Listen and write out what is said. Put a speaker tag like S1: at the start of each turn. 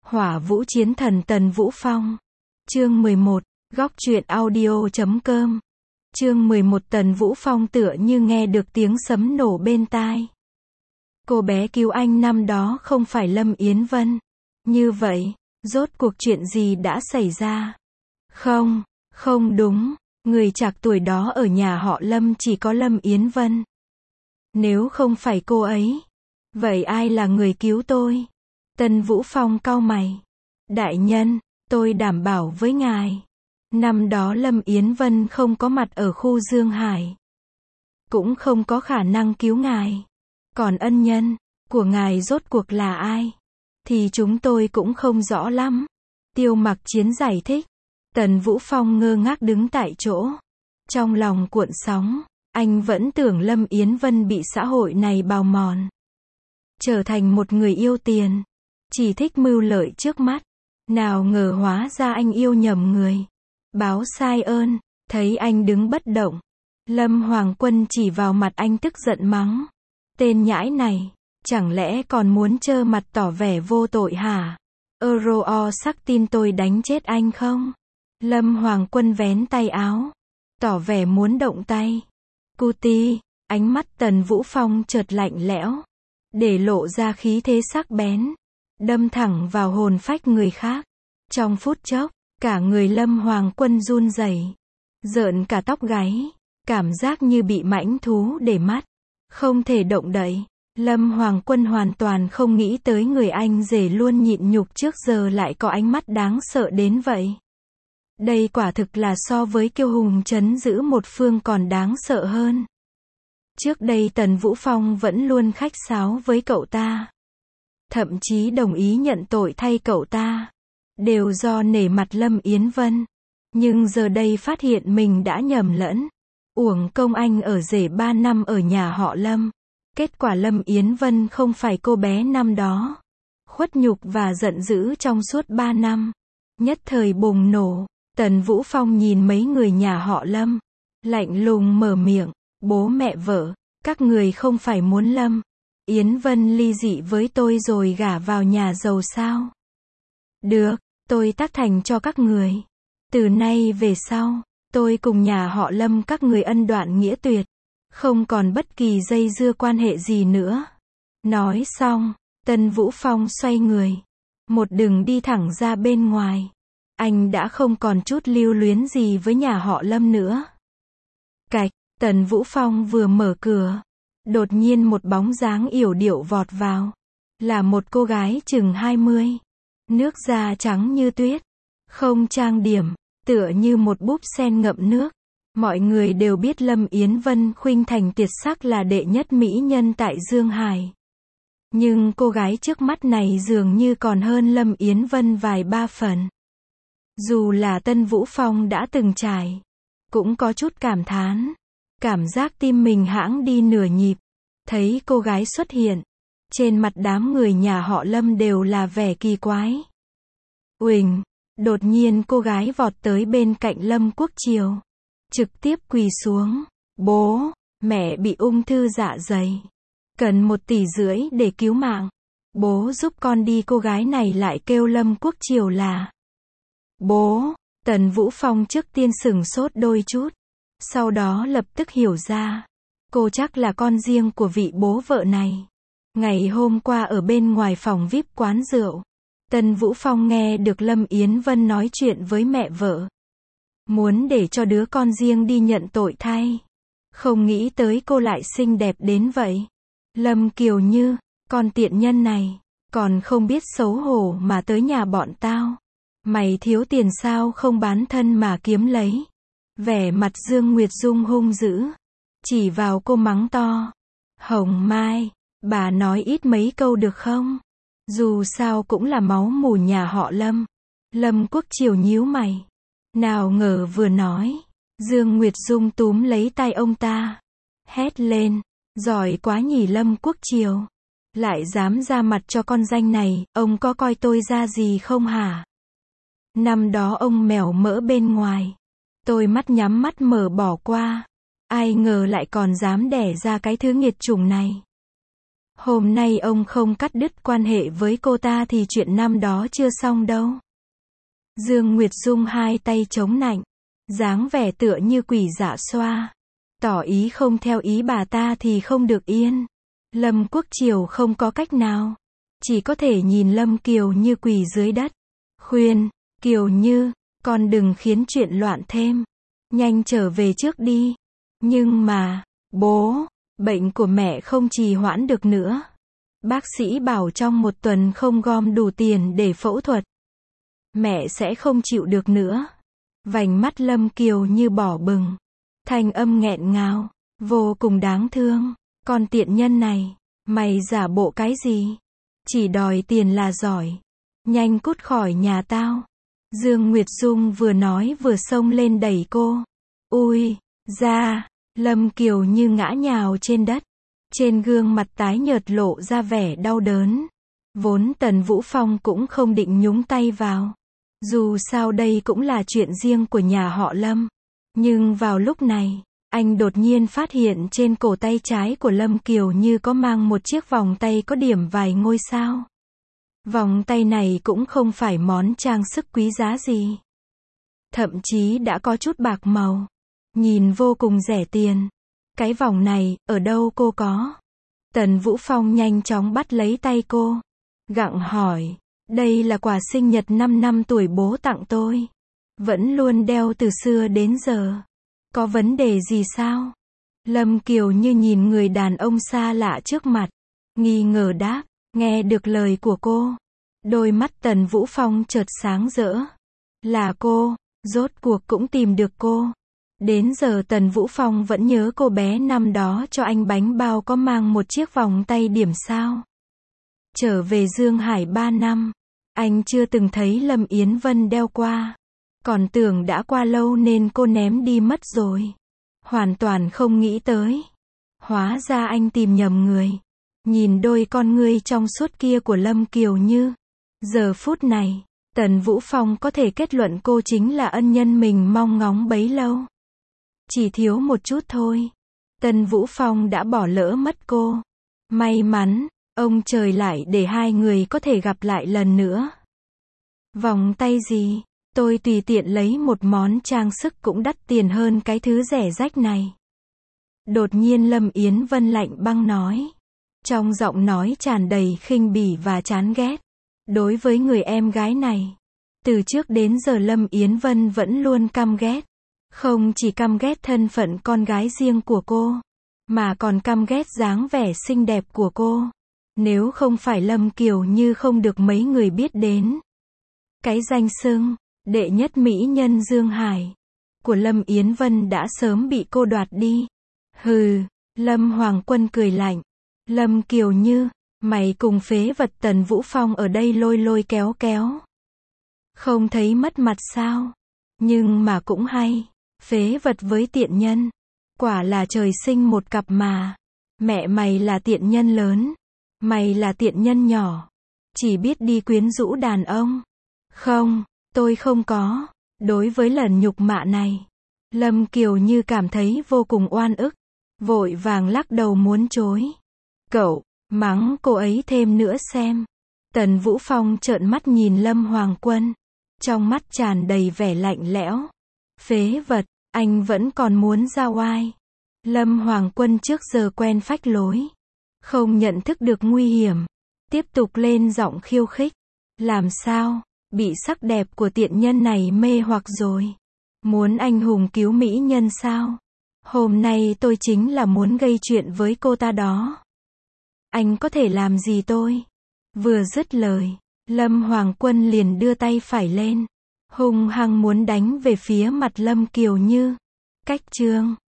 S1: Hỏa Vũ Chiến Thần Tần Vũ Phong. Chương 11, Góc truyện audio.com. Chương 11 Tần Vũ Phong tựa như nghe được tiếng sấm nổ bên tai. Cô bé cứu anh năm đó không phải Lâm Yến Vân. Như vậy, rốt cuộc chuyện gì đã xảy ra? Không đúng, người trạc tuổi đó ở nhà họ Lâm chỉ có Lâm Yến Vân. Nếu không phải cô ấy, vậy ai là người cứu tôi? Tần Vũ Phong cau mày. Đại nhân, tôi đảm bảo với ngài. Năm đó Lâm Yến Vân không có mặt ở khu Dương Hải. Cũng không có khả năng cứu ngài. Còn ân nhân của ngài rốt cuộc là ai? Thì chúng tôi cũng không rõ lắm. Tiêu Mặc Chiến giải thích. Tần Vũ Phong ngơ ngác đứng tại chỗ. Trong lòng cuộn sóng, anh vẫn tưởng Lâm Yến Vân bị xã hội này bào mòn. Trở thành một người yêu tiền. Chỉ thích mưu lợi trước mắt. Nào ngờ hóa ra anh yêu nhầm người. Báo sai ơn, thấy anh đứng bất động. Lâm Hoàng Quân chỉ vào mặt anh tức giận mắng. Tên nhãi này, chẳng lẽ còn muốn trơ mặt tỏ vẻ vô tội hả? Euro sắc tin tôi đánh chết anh không? Lâm Hoàng Quân vén tay áo, tỏ vẻ muốn động tay. Cutie, ánh mắt Tần Vũ Phong chợt lạnh lẽo, để lộ ra khí thế sắc bén, đâm thẳng vào hồn phách người khác. Trong phút chốc, cả người Lâm Hoàng Quân run rẩy, rợn cả tóc gáy, cảm giác như bị mãnh thú để mắt, không thể động đậy. Lâm Hoàng Quân hoàn toàn không nghĩ tới người anh rể luôn nhịn nhục trước giờ lại có ánh mắt đáng sợ đến vậy. Đây quả thực là so với kiêu hùng trấn giữ một phương còn đáng sợ hơn. Trước đây Tần Vũ Phong vẫn luôn khách sáo với cậu ta. Thậm chí đồng ý nhận tội thay cậu ta. Đều do nể mặt Lâm Yến Vân. Nhưng giờ đây phát hiện mình đã nhầm lẫn. Uổng công anh ở rể 3 năm ở nhà họ Lâm. Kết quả Lâm Yến Vân không phải cô bé năm đó. Khuất nhục và giận dữ trong suốt 3 năm. Nhất thời bùng nổ. Tần Vũ Phong nhìn mấy người nhà họ Lâm. Lạnh lùng mở miệng. Bố mẹ vợ, các người không phải muốn Lâm Yến Vân ly dị với tôi rồi gả vào nhà giàu sao? Được, tôi tác thành cho các người. Từ nay về sau, tôi cùng nhà họ Lâm các người ân đoạn nghĩa tuyệt. Không còn bất kỳ dây dưa quan hệ gì nữa. Nói xong, Tần Vũ Phong xoay người. Một đường đi thẳng ra bên ngoài. Anh đã không còn chút lưu luyến gì với nhà họ Lâm nữa. Cạch, Tần Vũ Phong vừa mở cửa. Đột nhiên một bóng dáng yểu điệu vọt vào. Là một cô gái chừng 20. Nước da trắng như tuyết. Không trang điểm, tựa như một búp sen ngậm nước. Mọi người đều biết Lâm Yến Vân khuynh thành tuyệt sắc là đệ nhất mỹ nhân tại Dương Hải. Nhưng cô gái trước mắt này dường như còn hơn Lâm Yến Vân vài ba phần. Dù là Tần Vũ Phong đã từng trải, cũng có chút cảm thán. Cảm giác tim mình hãng đi nửa nhịp. Thấy cô gái xuất hiện. Trên mặt đám người nhà họ Lâm đều là vẻ kỳ quái. Uỳnh, đột nhiên cô gái vọt tới bên cạnh Lâm Quốc Triều. Trực tiếp quỳ xuống. Bố, mẹ bị ung thư dạ dày. Cần 1,5 tỷ để cứu mạng. Bố giúp con đi. Cô gái này lại kêu Lâm Quốc Triều là bố. Tần Vũ Phong trước tiên sửng sốt đôi chút. Sau đó lập tức hiểu ra. Cô chắc là con riêng của vị bố vợ này. Ngày hôm qua ở bên ngoài phòng VIP quán rượu. Tần Vũ Phong nghe được Lâm Yến Vân nói chuyện với mẹ vợ. Muốn để cho đứa con riêng đi nhận tội thay. Không nghĩ tới cô lại xinh đẹp đến vậy. Lâm Kiều Như, con tiện nhân này. Còn không biết xấu hổ mà tới nhà bọn tao. Mày thiếu tiền sao không bán thân mà kiếm lấy. Vẻ mặt Dương Nguyệt Dung hung dữ. Chỉ vào cô mắng to. Hồng Mai, bà nói ít mấy câu được không? Dù sao cũng là máu mủ nhà họ Lâm. Lâm Quốc Triều nhíu mày. Nào ngờ vừa nói. Dương Nguyệt Dung túm lấy tay ông ta. Hét lên. Giỏi quá nhỉ Lâm Quốc Triều. Lại dám ra mặt cho con danh này. Ông có coi tôi ra gì không hả? Năm đó ông mèo mỡ bên ngoài. Tôi mắt nhắm mắt mở bỏ qua. Ai ngờ lại còn dám đẻ ra cái thứ nghiệt chủng này. Hôm nay ông không cắt đứt quan hệ với cô ta thì chuyện năm đó chưa xong đâu. Dương Nguyệt Dung hai tay chống nạnh, dáng vẻ tựa như quỷ dạ xoa, tỏ ý không theo ý bà ta thì không được yên. Lâm Quốc Triều không có cách nào, chỉ có thể nhìn Lâm Kiều Như quỳ dưới đất, khuyên, Kiều Như, con đừng khiến chuyện loạn thêm, nhanh trở về trước đi. Nhưng mà, bố, bệnh của mẹ không trì hoãn được nữa. Bác sĩ bảo trong 1 tuần không gom đủ tiền để phẫu thuật, mẹ sẽ không chịu được nữa. Vành mắt Lâm Kiều Như đỏ bừng, thanh âm nghẹn ngào, vô cùng đáng thương. Con tiện nhân này, mày giả bộ cái gì? Chỉ đòi tiền là giỏi. Nhanh cút khỏi nhà tao. Dương Nguyệt Dung vừa nói vừa xông lên đẩy cô. Ui, ra, Lâm Kiều Như ngã nhào trên đất. Trên gương mặt tái nhợt lộ ra vẻ đau đớn. Vốn Tần Vũ Phong cũng không định nhúng tay vào. Dù sao đây cũng là chuyện riêng của nhà họ Lâm. Nhưng vào lúc này, anh đột nhiên phát hiện trên cổ tay trái của Lâm Kiều Như có mang một chiếc vòng tay có điểm vài ngôi sao. Vòng tay này cũng không phải món trang sức quý giá gì. Thậm chí đã có chút bạc màu. Nhìn vô cùng rẻ tiền. Cái vòng này, ở đâu cô có? Tần Vũ Phong nhanh chóng bắt lấy tay cô. Gặng hỏi, đây là quà sinh nhật 5 năm tuổi bố tặng tôi. Vẫn luôn đeo từ xưa đến giờ. Có vấn đề gì sao? Lâm Kiều Như nhìn người đàn ông xa lạ trước mặt. Nghi ngờ đáp, nghe được lời của cô. Đôi mắt Tần Vũ Phong chợt sáng rỡ. Là cô, rốt cuộc cũng tìm được cô. Đến giờ Tần Vũ Phong vẫn nhớ cô bé năm đó cho anh bánh bao có mang một chiếc vòng tay điểm sao. Trở về Dương Hải 3 năm, anh chưa từng thấy Lâm Yến Vân đeo qua. Còn tưởng đã qua lâu nên cô ném đi mất rồi. Hoàn toàn không nghĩ tới. Hóa ra anh tìm nhầm người. Nhìn đôi con ngươi trong suốt kia của Lâm Kiều Như. Giờ phút này, Tần Vũ Phong có thể kết luận cô chính là ân nhân mình mong ngóng bấy lâu. Chỉ thiếu một chút thôi. Tần Vũ Phong đã bỏ lỡ mất cô. May mắn, ông trời lại để hai người có thể gặp lại lần nữa. Vòng tay gì? Tôi tùy tiện lấy một món trang sức cũng đắt tiền hơn cái thứ rẻ rách này. Đột nhiên Lâm Yến Vân lạnh băng nói. Trong giọng nói tràn đầy khinh bỉ và chán ghét. Đối với người em gái này, từ trước đến giờ Lâm Yến Vân vẫn luôn căm ghét. Không chỉ căm ghét thân phận con gái riêng của cô, mà còn căm ghét dáng vẻ xinh đẹp của cô. Nếu không phải Lâm Kiều Như không được mấy người biết đến. Cái danh xưng đệ nhất mỹ nhân Dương Hải của Lâm Yến Vân đã sớm bị cô đoạt đi. Hừ, Lâm Hoàng Quân cười lạnh. Lâm Kiều Như, mày cùng phế vật Tần Vũ Phong ở đây lôi lôi kéo kéo. Không thấy mất mặt sao? Nhưng mà cũng hay. Phế vật với tiện nhân. Quả là trời sinh một cặp mà. Mẹ mày là tiện nhân lớn. Mày là tiện nhân nhỏ. Chỉ biết đi quyến rũ đàn ông. Không, tôi không có. Đối với lần nhục mạ này, Lâm Kiều Như cảm thấy vô cùng oan ức. Vội vàng lắc đầu muốn chối. Cậu, mắng cô ấy thêm nữa xem. Tần Vũ Phong trợn mắt nhìn Lâm Hoàng Quân. Trong mắt tràn đầy vẻ lạnh lẽo. Phế vật, anh vẫn còn muốn ra oai. Lâm Hoàng Quân trước giờ quen phách lối. Không nhận thức được nguy hiểm. Tiếp tục lên giọng khiêu khích. Làm sao? Bị sắc đẹp của tiện nhân này mê hoặc rồi. Muốn anh hùng cứu mỹ nhân sao? Hôm nay tôi chính là muốn gây chuyện với cô ta đó. Anh có thể làm gì tôi? Vừa dứt lời, Lâm Hoàng Quân liền đưa tay phải lên. Hung hăng muốn đánh về phía mặt Lâm Kiều Như. Cách chương